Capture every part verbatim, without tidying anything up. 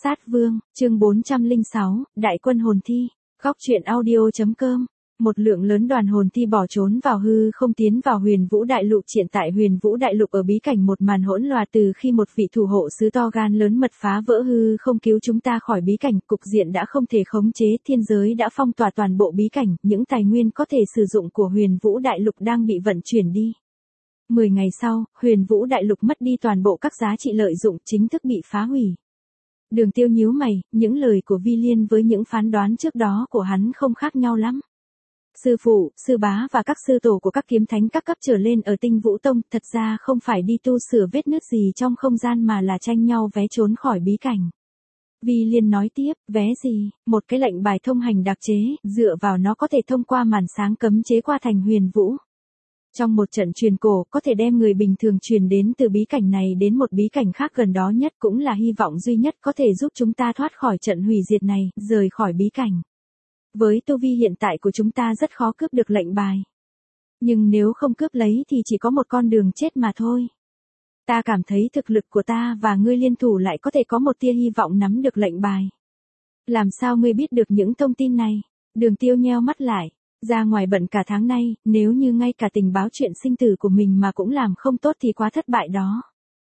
Sát Vương, chương bốn trăm lẻ sáu, Đại quân hồn thi. Góc truyện audio.com. Một lượng lớn đoàn hồn thi bỏ trốn vào hư không tiến vào Huyền Vũ Đại Lục. Hiện tại Huyền Vũ Đại Lục ở bí cảnh một màn hỗn loạn từ khi một vị thủ hộ sứ to gan lớn mật phá vỡ hư không cứu chúng ta khỏi bí cảnh, cục diện đã không thể khống chế, thiên giới đã phong tỏa toàn bộ bí cảnh, những tài nguyên có thể sử dụng của Huyền Vũ Đại Lục đang bị vận chuyển đi. Mười ngày sau, Huyền Vũ Đại Lục mất đi toàn bộ các giá trị lợi dụng, chính thức bị phá hủy. Đường Tiêu nhíu mày, những lời của Vi Liên với những phán đoán trước đó của hắn không khác nhau lắm. Sư phụ, sư bá và các sư tổ của các kiếm thánh các cấp trở lên ở Tinh Vũ Tông thật ra không phải đi tu sửa vết nứt gì trong không gian mà là tranh nhau vé trốn khỏi bí cảnh. Vi Liên nói tiếp, vé gì, một cái lệnh bài thông hành đặc chế, dựa vào nó có thể thông qua màn sáng cấm chế qua thành Huyền Vũ. Trong một trận truyền cổ, có thể đem người bình thường truyền đến từ bí cảnh này đến một bí cảnh khác gần đó nhất, cũng là hy vọng duy nhất có thể giúp chúng ta thoát khỏi trận hủy diệt này, rời khỏi bí cảnh. Với tu vi hiện tại của chúng ta rất khó cướp được lệnh bài. Nhưng nếu không cướp lấy thì chỉ có một con đường chết mà thôi. Ta cảm thấy thực lực của ta và ngươi liên thủ lại có thể có một tia hy vọng nắm được lệnh bài. Làm sao ngươi biết được những thông tin này? Đường Tiêu nheo mắt lại. Ra ngoài bận cả tháng nay, nếu như ngay cả tình báo chuyện sinh tử của mình mà cũng làm không tốt thì quá thất bại đó.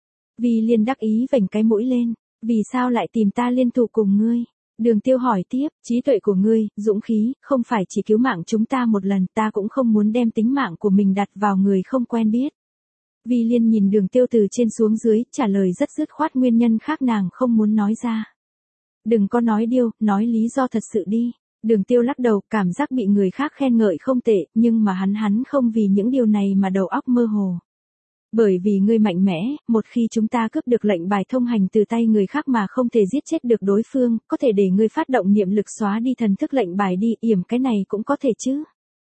Vi Liên đắc ý vểnh cái mũi lên. Vì sao lại tìm ta liên thủ cùng ngươi? Đường Tiêu hỏi tiếp, trí tuệ của ngươi, dũng khí, không phải chỉ cứu mạng chúng ta một lần, ta cũng không muốn đem tính mạng của mình đặt vào người không quen biết. Vi Liên nhìn Đường Tiêu từ trên xuống dưới, trả lời rất dứt khoát, nguyên nhân khác nàng không muốn nói ra. Đừng có nói điêu, nói lý do thật sự đi. Đường Tiêu lắc đầu, cảm giác bị người khác khen ngợi không tệ, nhưng mà hắn hắn không vì những điều này mà đầu óc mơ hồ. Bởi vì ngươi mạnh mẽ, một khi chúng ta cướp được lệnh bài thông hành từ tay người khác mà không thể giết chết được đối phương, có thể để ngươi phát động niệm lực xóa đi thần thức lệnh bài đi, yểm cái này cũng có thể chứ.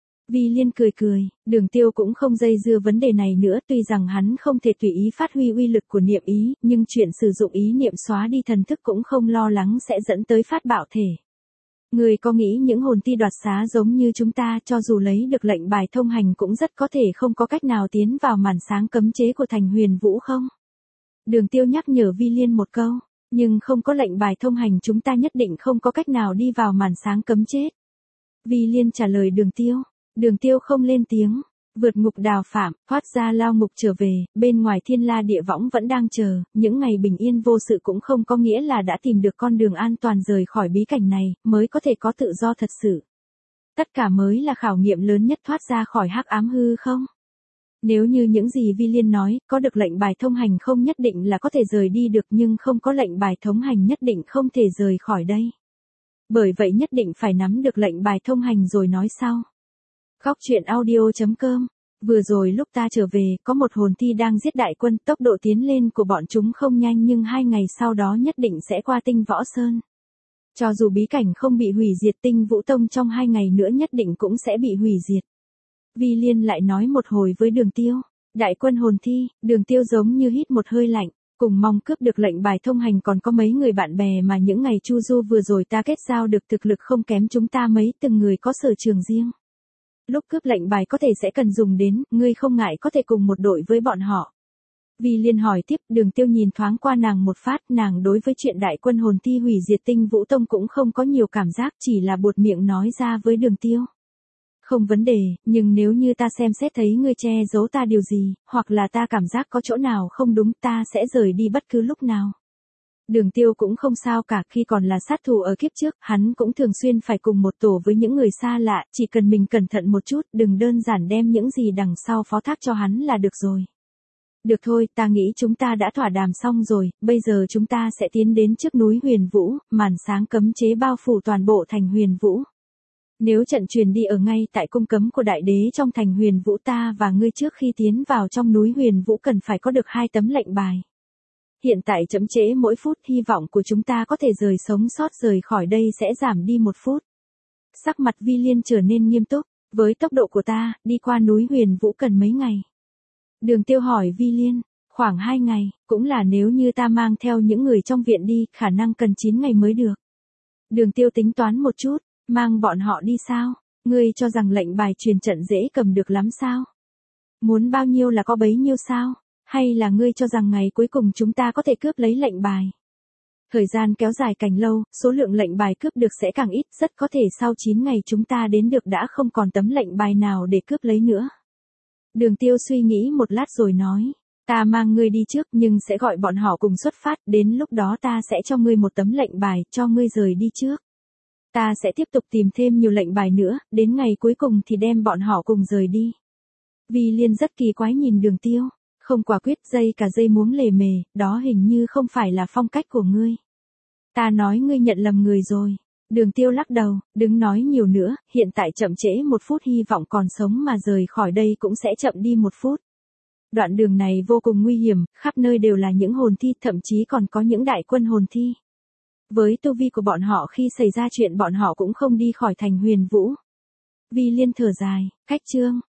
Vi Liên cười cười, Đường Tiêu cũng không dây dưa vấn đề này nữa, tuy rằng hắn không thể tùy ý phát huy uy lực của niệm ý, nhưng chuyện sử dụng ý niệm xóa đi thần thức cũng không lo lắng sẽ dẫn tới phát bạo thể. Người có nghĩ những hồn thi đoạt xá giống như chúng ta cho dù lấy được lệnh bài thông hành cũng rất có thể không có cách nào tiến vào màn sáng cấm chế của thành Huyền Vũ không? Đường Tiêu nhắc nhở Vi Liên một câu, nhưng không có lệnh bài thông hành chúng ta nhất định không có cách nào đi vào màn sáng cấm chế. Vi Liên trả lời Đường Tiêu, Đường Tiêu không lên tiếng. Vượt ngục đào phạm, thoát ra lao ngục trở về, bên ngoài thiên la địa võng vẫn đang chờ, những ngày bình yên vô sự cũng không có nghĩa là đã tìm được con đường an toàn rời khỏi bí cảnh này, mới có thể có tự do thật sự. Tất cả mới là khảo nghiệm lớn nhất thoát ra khỏi hắc ám hư không? Nếu như những gì Vi Liên nói, có được lệnh bài thông hành không nhất định là có thể rời đi được, nhưng không có lệnh bài thông hành nhất định không thể rời khỏi đây. Bởi vậy nhất định phải nắm được lệnh bài thông hành rồi nói sau. Góc truyện audio.com. Vừa rồi lúc ta trở về, có một hồn thi đang giết đại quân, tốc độ tiến lên của bọn chúng không nhanh nhưng hai ngày sau đó nhất định sẽ qua Tinh Võ Sơn. Cho dù bí cảnh không bị hủy diệt, Tinh Vũ Tông trong hai ngày nữa nhất định cũng sẽ bị hủy diệt. Vi Liên lại nói một hồi với Đường Tiêu. Đại quân hồn thi, Đường Tiêu giống như hít một hơi lạnh. Cùng mong cướp được lệnh bài thông hành còn có mấy người bạn bè mà những ngày chu du vừa rồi ta kết giao được thực lực không kém chúng ta mấy, từng người có sở trường riêng. Lúc cướp lệnh bài có thể sẽ cần dùng đến, ngươi không ngại có thể cùng một đội với bọn họ. Vi Liên hỏi tiếp, Đường Tiêu nhìn thoáng qua nàng một phát, nàng đối với chuyện đại quân hồn thi hủy diệt Tinh Vũ Tông cũng không có nhiều cảm giác, chỉ là buột miệng nói ra với Đường Tiêu. Không vấn đề, nhưng nếu như ta xem xét thấy ngươi che giấu ta điều gì, hoặc là ta cảm giác có chỗ nào không đúng, ta sẽ rời đi bất cứ lúc nào. Đường Tiêu cũng không sao cả, khi còn là sát thủ ở kiếp trước, hắn cũng thường xuyên phải cùng một tổ với những người xa lạ, chỉ cần mình cẩn thận một chút, đừng đơn giản đem những gì đằng sau phó thác cho hắn là được rồi. Được thôi, ta nghĩ chúng ta đã thỏa đàm xong rồi, bây giờ chúng ta sẽ tiến đến trước núi Huyền Vũ, màn sáng cấm chế bao phủ toàn bộ thành Huyền Vũ. Nếu trận truyền đi ở ngay tại cung cấm của đại đế trong thành Huyền Vũ, ta và ngươi trước khi tiến vào trong núi Huyền Vũ cần phải có được hai tấm lệnh bài. Hiện tại chậm trễ mỗi phút, hy vọng của chúng ta có thể rời sống sót rời khỏi đây sẽ giảm đi một phút. Sắc mặt Vi Liên trở nên nghiêm túc, với tốc độ của ta, đi qua núi Huyền Vũ cần mấy ngày? Đường Tiêu hỏi Vi Liên, khoảng hai ngày, cũng là nếu như ta mang theo những người trong viện đi, khả năng cần chín ngày mới được. Đường Tiêu tính toán một chút, mang bọn họ đi sao? Ngươi cho rằng lệnh bài truyền trận dễ cầm được lắm sao? Muốn bao nhiêu là có bấy nhiêu sao? Hay là ngươi cho rằng ngày cuối cùng chúng ta có thể cướp lấy lệnh bài? Thời gian kéo dài càng lâu, số lượng lệnh bài cướp được sẽ càng ít, rất có thể sau chín ngày chúng ta đến được đã không còn tấm lệnh bài nào để cướp lấy nữa. Đường Tiêu suy nghĩ một lát rồi nói, ta mang ngươi đi trước nhưng sẽ gọi bọn họ cùng xuất phát, đến lúc đó ta sẽ cho ngươi một tấm lệnh bài, cho ngươi rời đi trước. Ta sẽ tiếp tục tìm thêm nhiều lệnh bài nữa, đến ngày cuối cùng thì đem bọn họ cùng rời đi. Vi Liên rất kỳ quái nhìn Đường Tiêu, không quả quyết, dây cả dây muống lề mề, đó hình như không phải là phong cách của ngươi. Ta nói ngươi nhận lầm người rồi. Đường Tiêu lắc đầu, đừng nói nhiều nữa, hiện tại chậm trễ một phút hy vọng còn sống mà rời khỏi đây cũng sẽ chậm đi một phút. Đoạn đường này vô cùng nguy hiểm, khắp nơi đều là những hồn thi, thậm chí còn có những đại quân hồn thi. Với tu vi của bọn họ khi xảy ra chuyện bọn họ cũng không đi khỏi thành Huyền Vũ. Vi Liên thở dài, cách chương.